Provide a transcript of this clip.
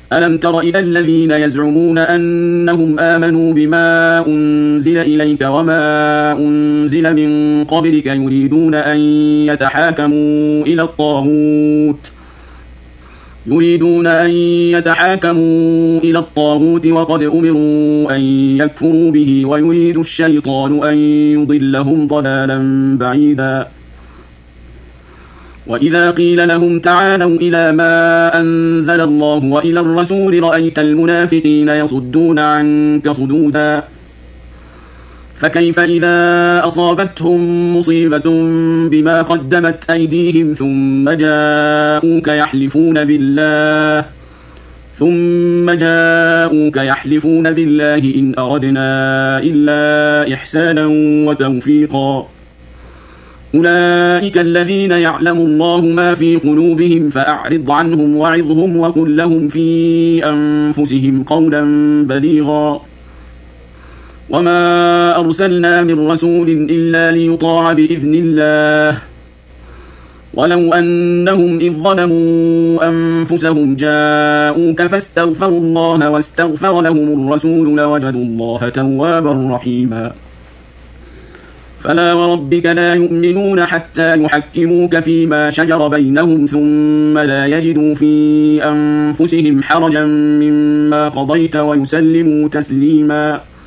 ألم تر إلى الذين يزعمون أنهم آمنوا بما أنزل إليك وما أنزل من قبلك يريدون أن يتحاكموا إلى الطاغوت وقد أمروا أن يكفروا به ويريد الشيطان أن يضلهم ضلالا بعيدا وإذا قيل لهم تعالوا إلى ما أنزل الله وإلى الرسول رأيت المنافقين يصدون عنك صدودا فكيف إذا أصابتهم مصيبة بما قدمت أيديهم ثم جاءوك يحلفون بالله إن أردنا إلا إحسانا وتوفيقا أولئك الذين يعلم الله ما في قلوبهم فأعرض عنهم وعظهم وقل لهم في أنفسهم قولا بليغا وما أرسلنا من رسول إلا ليطاع بإذن الله ولو أنهم إذ ظلموا أنفسهم جاءوك فاستغفروا الله واستغفر لهم الرسول لوجدوا الله توابا رحيما فلا وربك لا يؤمنون حتى يحكموك فيما شجر بينهم ثم لا يجدوا في أنفسهم حرجا مما قضيت ويسلموا تسليما